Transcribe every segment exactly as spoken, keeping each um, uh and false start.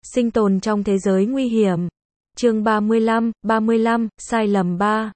Sinh tồn trong thế giới nguy hiểm. Chương ba mươi lăm, ba mươi lăm, sai lầm ba.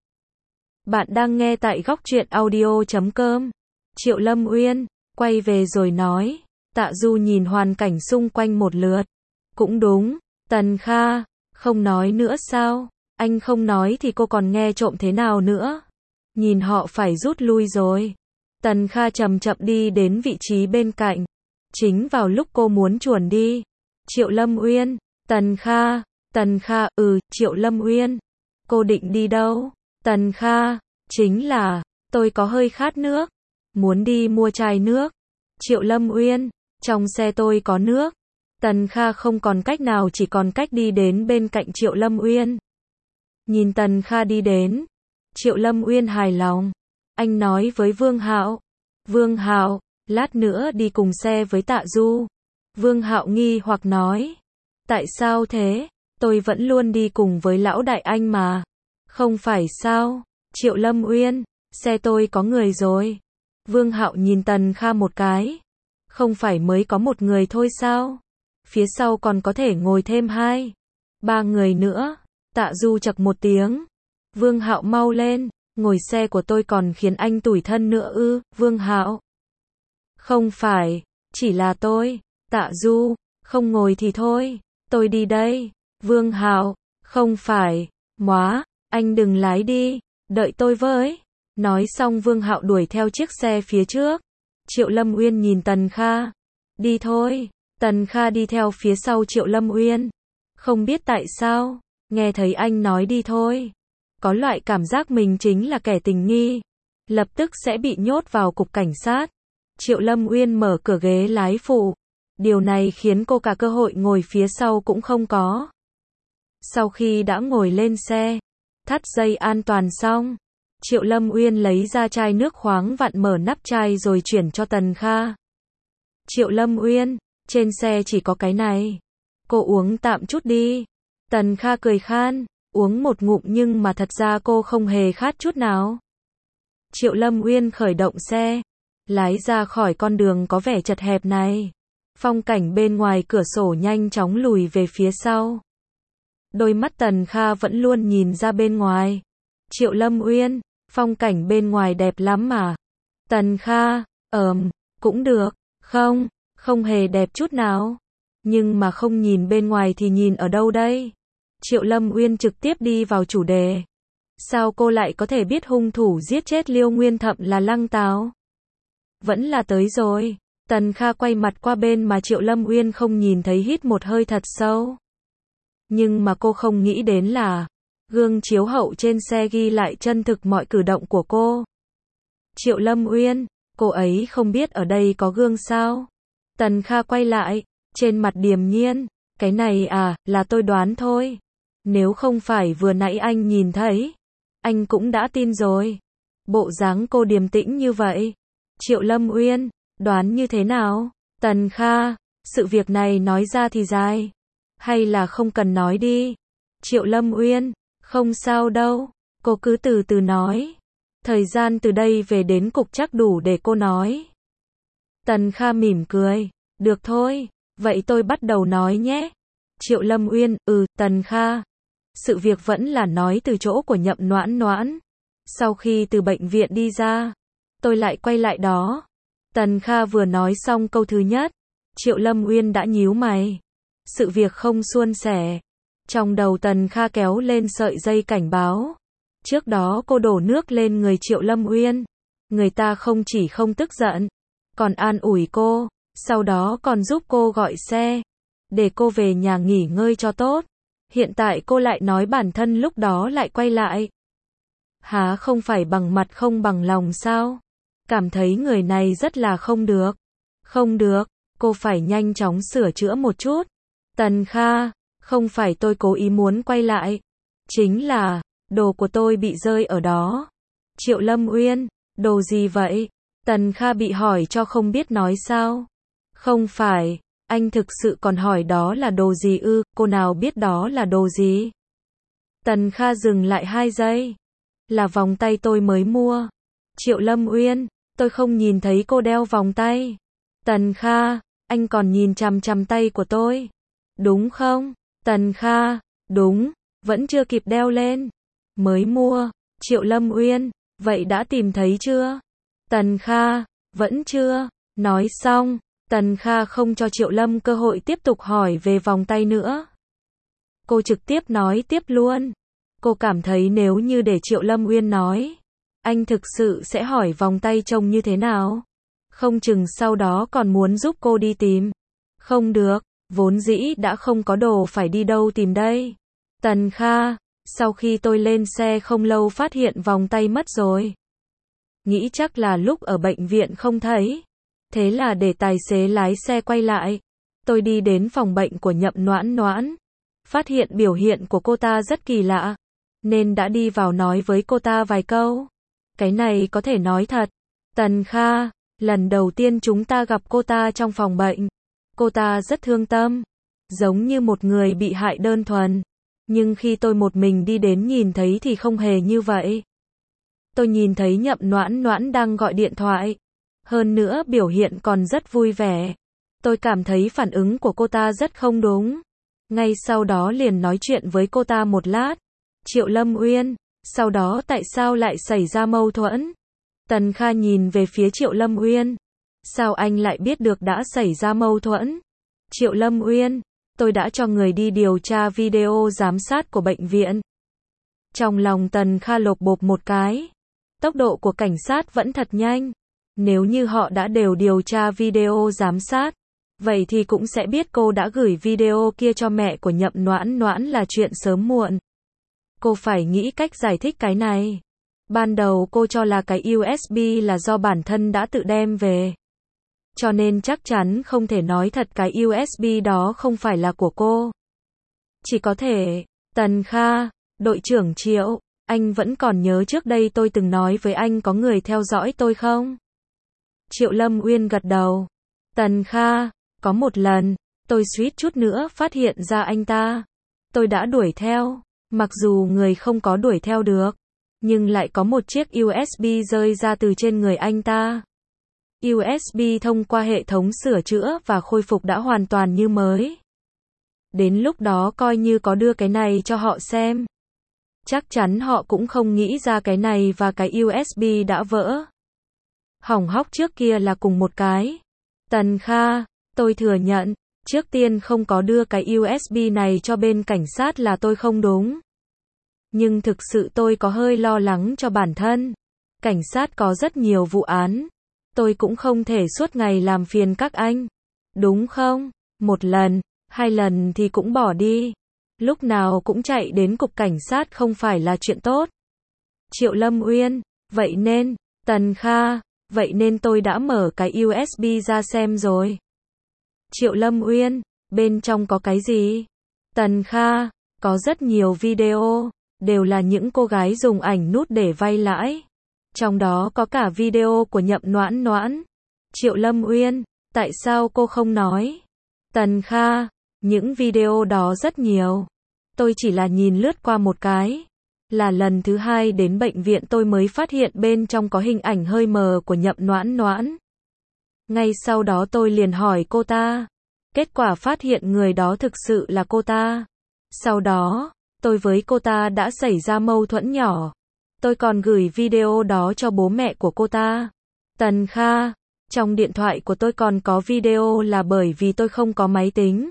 Bạn đang nghe tại góc truyện audio chấm com. Triệu Lâm Uyên, quay về rồi nói. Tạ Du nhìn hoàn cảnh xung quanh một lượt. Cũng đúng, Tần Kha, không nói nữa sao? Anh không nói thì cô còn nghe trộm thế nào nữa? Nhìn họ phải rút lui rồi. Tần Kha chậm chậm đi đến vị trí bên cạnh. Chính vào lúc cô muốn chuồn đi. Triệu Lâm Uyên, Tần Kha, Tần Kha, ừ, Triệu Lâm Uyên. Cô định đi đâu? Tần Kha, chính là, tôi có hơi khát nước. Muốn đi mua chai nước. Triệu Lâm Uyên, trong xe tôi có nước. Tần Kha không còn cách nào chỉ còn cách đi đến bên cạnh Triệu Lâm Uyên. Nhìn Tần Kha đi đến. Triệu Lâm Uyên hài lòng. Anh nói với Vương Hạo. Vương Hạo, lát nữa đi cùng xe với Tạ Du. Vương Hạo nghi hoặc nói. Tại sao thế? Tôi vẫn luôn đi cùng với lão đại anh mà. Không phải sao? Triệu Lâm Uyên, xe tôi có người rồi. Vương Hạo nhìn Tần Kha một cái. Không phải mới có một người thôi sao? Phía sau còn có thể ngồi thêm hai, ba người nữa. Tạ Du chậc một tiếng. Vương Hạo mau lên, ngồi xe của tôi còn khiến anh tủi thân nữa ư? Vương Hạo. Không phải, chỉ là tôi. Tạ Du, không ngồi thì thôi, tôi đi đây. Vương Hạo, không phải, móa, anh đừng lái đi, đợi tôi với. Nói xong Vương Hạo đuổi theo chiếc xe phía trước. Triệu Lâm Uyên nhìn Tần Kha. Đi thôi. Tần Kha đi theo phía sau Triệu Lâm Uyên. Không biết tại sao, nghe thấy anh nói đi thôi. Có loại cảm giác mình chính là kẻ tình nghi. Lập tức sẽ bị nhốt vào cục cảnh sát. Triệu Lâm Uyên mở cửa ghế lái phụ. Điều này khiến cô cả cơ hội ngồi phía sau cũng không có. Sau khi đã ngồi lên xe, thắt dây an toàn xong, Triệu Lâm Uyên lấy ra chai nước khoáng vặn mở nắp chai rồi chuyển cho Tần Kha. Triệu Lâm Uyên, trên xe chỉ có cái này. Cô uống tạm chút đi. Tần Kha cười khan, uống một ngụm nhưng mà thật ra cô không hề khát chút nào. Triệu Lâm Uyên khởi động xe, lái ra khỏi con đường có vẻ chật hẹp này. Phong cảnh bên ngoài cửa sổ nhanh chóng lùi về phía sau. Đôi mắt Tần Kha vẫn luôn nhìn ra bên ngoài. Triệu Lâm Uyên, phong cảnh bên ngoài đẹp lắm mà. Tần Kha, ờm, cũng được, không, không hề đẹp chút nào. Nhưng mà không nhìn bên ngoài thì nhìn ở đâu đây? Triệu Lâm Uyên trực tiếp đi vào chủ đề. Sao cô lại có thể biết hung thủ giết chết Liêu Nguyên Thậm là Lăng Tào? Vẫn là tới rồi. Tần Kha quay mặt qua bên mà Triệu Lâm Uyên không nhìn thấy, hít một hơi thật sâu. Nhưng mà cô không nghĩ đến là gương chiếu hậu trên xe ghi lại chân thực mọi cử động của cô. Triệu Lâm Uyên, cô ấy không biết ở đây có gương sao? Tần Kha quay lại, trên mặt điềm nhiên. Cái này à, là tôi đoán thôi. Nếu không phải vừa nãy anh nhìn thấy, anh cũng đã tin rồi. Bộ dáng cô điềm tĩnh như vậy. Triệu Lâm Uyên, đoán như thế nào? Tần Kha, sự việc này nói ra thì dài. Hay là không cần nói đi? Triệu Lâm Uyên, không sao đâu. Cô cứ từ từ nói. Thời gian từ đây về đến cục chắc đủ để cô nói. Tần Kha mỉm cười. Được thôi, vậy tôi bắt đầu nói nhé. Triệu Lâm Uyên, ừ, Tần Kha. Sự việc vẫn là nói từ chỗ của Nhậm Noãn Noãn. Sau khi từ bệnh viện đi ra, tôi lại quay lại đó. Tần Kha vừa nói xong câu thứ nhất, Triệu Lâm Uyên đã nhíu mày. Sự việc không suôn sẻ. Trong đầu Tần Kha kéo lên sợi dây cảnh báo. Trước đó cô đổ nước lên người Triệu Lâm Uyên. Người ta không chỉ không tức giận, còn an ủi cô, sau đó còn giúp cô gọi xe, để cô về nhà nghỉ ngơi cho tốt. Hiện tại cô lại nói bản thân lúc đó lại quay lại. Há không phải bằng mặt không bằng lòng sao? Cảm thấy người này rất là không được. Không được, cô phải nhanh chóng sửa chữa một chút. Tần Kha, không phải tôi cố ý muốn quay lại. Chính là, đồ của tôi bị rơi ở đó. Triệu Lâm Uyên, đồ gì vậy? Tần Kha bị hỏi cho không biết nói sao. Không phải, anh thực sự còn hỏi đó là đồ gì ư? Cô nào biết đó là đồ gì? Tần Kha dừng lại hai giây. Là vòng tay tôi mới mua. Triệu Lâm Uyên, tôi không nhìn thấy cô đeo vòng tay. Tần Kha, anh còn nhìn chằm chằm tay của tôi. đúng không? Tần Kha, đúng, vẫn chưa kịp đeo lên. Mới mua. Triệu Lâm Uyên, vậy đã tìm thấy chưa? Tần Kha, vẫn chưa. Nói xong, Tần Kha không cho Triệu Lâm cơ hội tiếp tục hỏi về vòng tay nữa. Cô trực tiếp nói tiếp luôn. Cô cảm thấy nếu như để Triệu Lâm Uyên nói, anh thực sự sẽ hỏi vòng tay trông như thế nào. Không chừng sau đó còn muốn giúp cô đi tìm. Không được, vốn dĩ đã không có đồ phải đi đâu tìm đây. Tần Kha, sau khi tôi lên xe không lâu phát hiện vòng tay mất rồi. Nghĩ chắc là lúc ở bệnh viện không thấy. Thế là để tài xế lái xe quay lại. Tôi đi đến phòng bệnh của Nhậm Noãn Noãn. Phát hiện biểu hiện của cô ta rất kỳ lạ. Nên đã đi vào nói với cô ta vài câu. Cái này có thể nói thật. Tần Kha, lần đầu tiên chúng ta gặp cô ta trong phòng bệnh. Cô ta rất thương tâm. Giống như một người bị hại đơn thuần. Nhưng khi tôi một mình đi đến nhìn thấy thì không hề như vậy. Tôi nhìn thấy Nhậm Noãn Noãn đang gọi điện thoại. Hơn nữa biểu hiện còn rất vui vẻ. Tôi cảm thấy phản ứng của cô ta rất không đúng. Ngay sau đó liền nói chuyện với cô ta một lát. Triệu Lâm Uyên, sau đó tại sao lại xảy ra mâu thuẫn? Tần Kha nhìn về phía Triệu Lâm Uyên. Sao anh lại biết được đã xảy ra mâu thuẫn? Triệu Lâm Uyên, tôi đã cho người đi điều tra video giám sát của bệnh viện. Trong lòng Tần Kha lột bột một cái. Tốc độ của cảnh sát vẫn thật nhanh. Nếu như họ đã đều điều tra video giám sát, vậy thì cũng sẽ biết cô đã gửi video kia cho mẹ của Nhậm Noãn Noãn là chuyện sớm muộn. Cô phải nghĩ cách giải thích cái này. Ban đầu cô cho là cái u ét bê là do bản thân đã tự đem về. Cho nên chắc chắn không thể nói thật cái u ét bê đó không phải là của cô. Chỉ có thể, Tần Kha, đội trưởng Triệu, anh vẫn còn nhớ trước đây tôi từng nói với anh có người theo dõi tôi không? Triệu Lâm Uyên gật đầu. Tần Kha, có một lần, tôi suýt chút nữa phát hiện ra anh ta. Tôi đã đuổi theo, mặc dù người không có đuổi theo được, nhưng lại có một chiếc u ét bê rơi ra từ trên người anh ta. u ét bê thông qua hệ thống sửa chữa và khôi phục đã hoàn toàn như mới. Đến lúc đó coi như có đưa cái này cho họ xem. Chắc chắn họ cũng không nghĩ ra cái này và cái u ét bê đã vỡ. Hỏng hóc trước kia là cùng một cái. Tần Kha, tôi thừa nhận, trước tiên không có đưa cái u ét bê này cho bên cảnh sát là tôi không đúng. Nhưng thực sự tôi có hơi lo lắng cho bản thân. Cảnh sát có rất nhiều vụ án. Tôi cũng không thể suốt ngày làm phiền các anh. Đúng không? Một lần, hai lần thì cũng bỏ đi. Lúc nào cũng chạy đến cục cảnh sát không phải là chuyện tốt. Triệu Lâm Uyên, vậy nên, Tần Kha, vậy nên tôi đã mở cái u ét bê ra xem rồi. Triệu Lâm Uyên, bên trong có cái gì? Tần Kha, có rất nhiều video, đều là những cô gái dùng ảnh nút để vay lãi. Trong đó có cả video của Nhậm Noãn Noãn. Triệu Lâm Uyên, tại sao cô không nói? Tần Kha, những video đó rất nhiều. Tôi chỉ là nhìn lướt qua một cái. Là lần thứ hai đến bệnh viện tôi mới phát hiện bên trong có hình ảnh hơi mờ của Nhậm Noãn Noãn. Ngay sau đó tôi liền hỏi cô ta. Kết quả phát hiện người đó thực sự là cô ta. Sau đó, tôi với cô ta đã xảy ra mâu thuẫn nhỏ. Tôi còn gửi video đó cho bố mẹ của cô ta. Tần Kha, trong điện thoại của tôi còn có video là bởi vì tôi không có máy tính.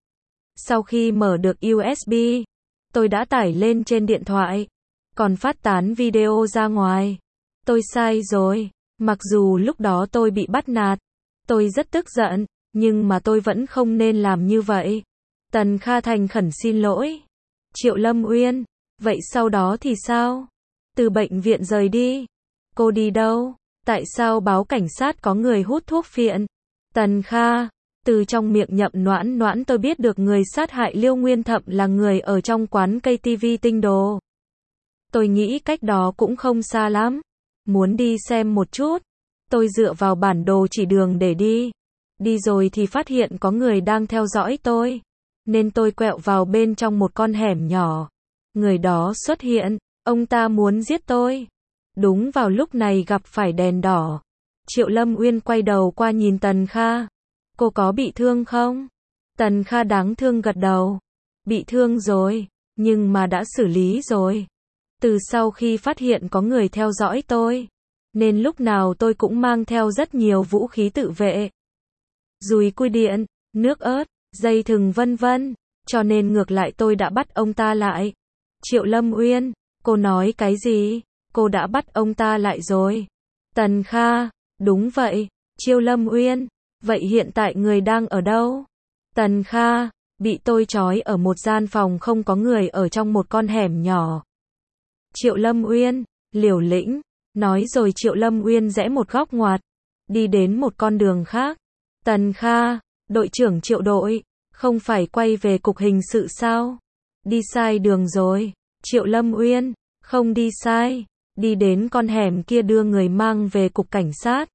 Sau khi mở được u ét bê, tôi đã tải lên trên điện thoại, còn phát tán video ra ngoài. Tôi sai rồi, mặc dù lúc đó tôi bị bắt nạt, tôi rất tức giận, nhưng mà tôi vẫn không nên làm như vậy. Tần Kha thành khẩn xin lỗi. Triệu Lâm Uyên, vậy sau đó thì sao? Từ bệnh viện rời đi. Cô đi đâu? Tại sao báo cảnh sát có người hút thuốc phiện? Tần Kha, từ trong miệng Nhậm Noãn Noãn tôi biết được người sát hại Liêu Nguyên Thậm là người ở trong quán cây tivi Tinh Đồ. Tôi nghĩ cách đó cũng không xa lắm. Muốn đi xem một chút. Tôi dựa vào bản đồ chỉ đường để đi. Đi rồi thì phát hiện có người đang theo dõi tôi. Nên tôi quẹo vào bên trong một con hẻm nhỏ. Người đó xuất hiện, ông ta muốn giết tôi. Đúng vào lúc này gặp phải đèn đỏ. Triệu Lâm Uyên quay đầu qua nhìn Tần Kha. Cô có bị thương không? Tần Kha đáng thương gật đầu. Bị thương rồi, nhưng mà đã xử lý rồi. Từ sau khi phát hiện có người theo dõi tôi, nên lúc nào tôi cũng mang theo rất nhiều vũ khí tự vệ. Dùi cui điện, nước ớt, dây thừng vân vân, cho nên ngược lại tôi đã bắt ông ta lại. Triệu Lâm Uyên, cô nói cái gì? Cô đã bắt ông ta lại rồi. Tần Kha, đúng vậy. Triệu Lâm Uyên, vậy hiện tại người đang ở đâu? Tần Kha, bị tôi trói ở một gian phòng không có người ở trong một con hẻm nhỏ. Triệu Lâm Uyên, liều lĩnh, nói rồi Triệu Lâm Uyên rẽ một góc ngoặt, đi đến một con đường khác. Tần Kha, đội trưởng Triệu đội, không phải quay về cục hình sự sao? Đi sai đường rồi. Triệu Lâm Uyên, không đi sai, đi đến con hẻm kia đưa người mang về cục cảnh sát.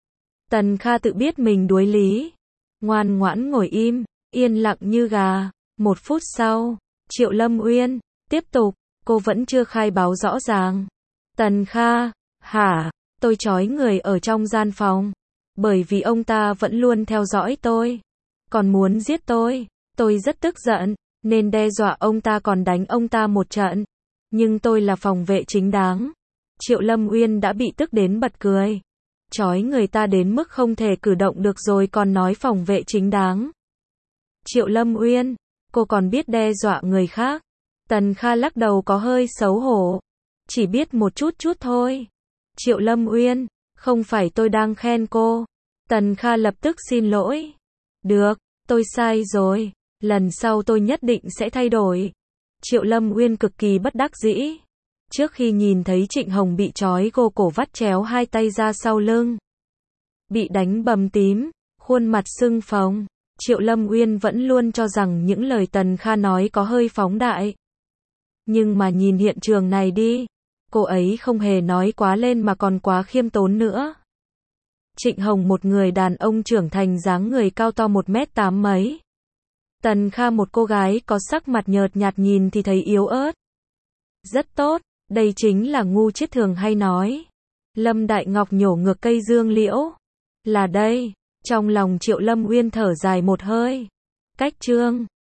Tần Kha tự biết mình đuối lý, ngoan ngoãn ngồi im, yên lặng như gà. Một phút sau, Triệu Lâm Uyên, tiếp tục, cô vẫn chưa khai báo rõ ràng. Tần Kha, hả, tôi trói người ở trong gian phòng, bởi vì ông ta vẫn luôn theo dõi tôi, còn muốn giết tôi. Tôi rất tức giận, nên đe dọa ông ta còn đánh ông ta một trận. Nhưng tôi là phòng vệ chính đáng. Triệu Lâm Uyên đã bị tức đến bật cười. Trói người ta đến mức không thể cử động được rồi còn nói phòng vệ chính đáng. Triệu Lâm Uyên, cô còn biết đe dọa người khác. Tần Kha lắc đầu có hơi xấu hổ. Chỉ biết một chút chút thôi. Triệu Lâm Uyên, không phải tôi đang khen cô. Tần Kha lập tức xin lỗi. Được, tôi sai rồi. Lần sau tôi nhất định sẽ thay đổi. Triệu Lâm Uyên cực kỳ bất đắc dĩ. Trước khi nhìn thấy Trịnh Hồng bị trói gô cổ vắt chéo hai tay ra sau lưng, bị đánh bầm tím, khuôn mặt sưng phồng, Triệu Lâm Uyên vẫn luôn cho rằng những lời Tần Kha nói có hơi phóng đại. Nhưng mà nhìn hiện trường này đi, cô ấy không hề nói quá lên mà còn quá khiêm tốn nữa. Trịnh Hồng một người đàn ông trưởng thành dáng người cao to một mét tám mấy. Tần Kha một cô gái có sắc mặt nhợt nhạt nhìn thì thấy yếu ớt. Rất tốt, đây chính là ngu chết thường hay nói. Lâm Đại Ngọc nhổ ngược cây dương liễu. Là đây, trong lòng Triệu Lâm Uyên thở dài một hơi. Cách chương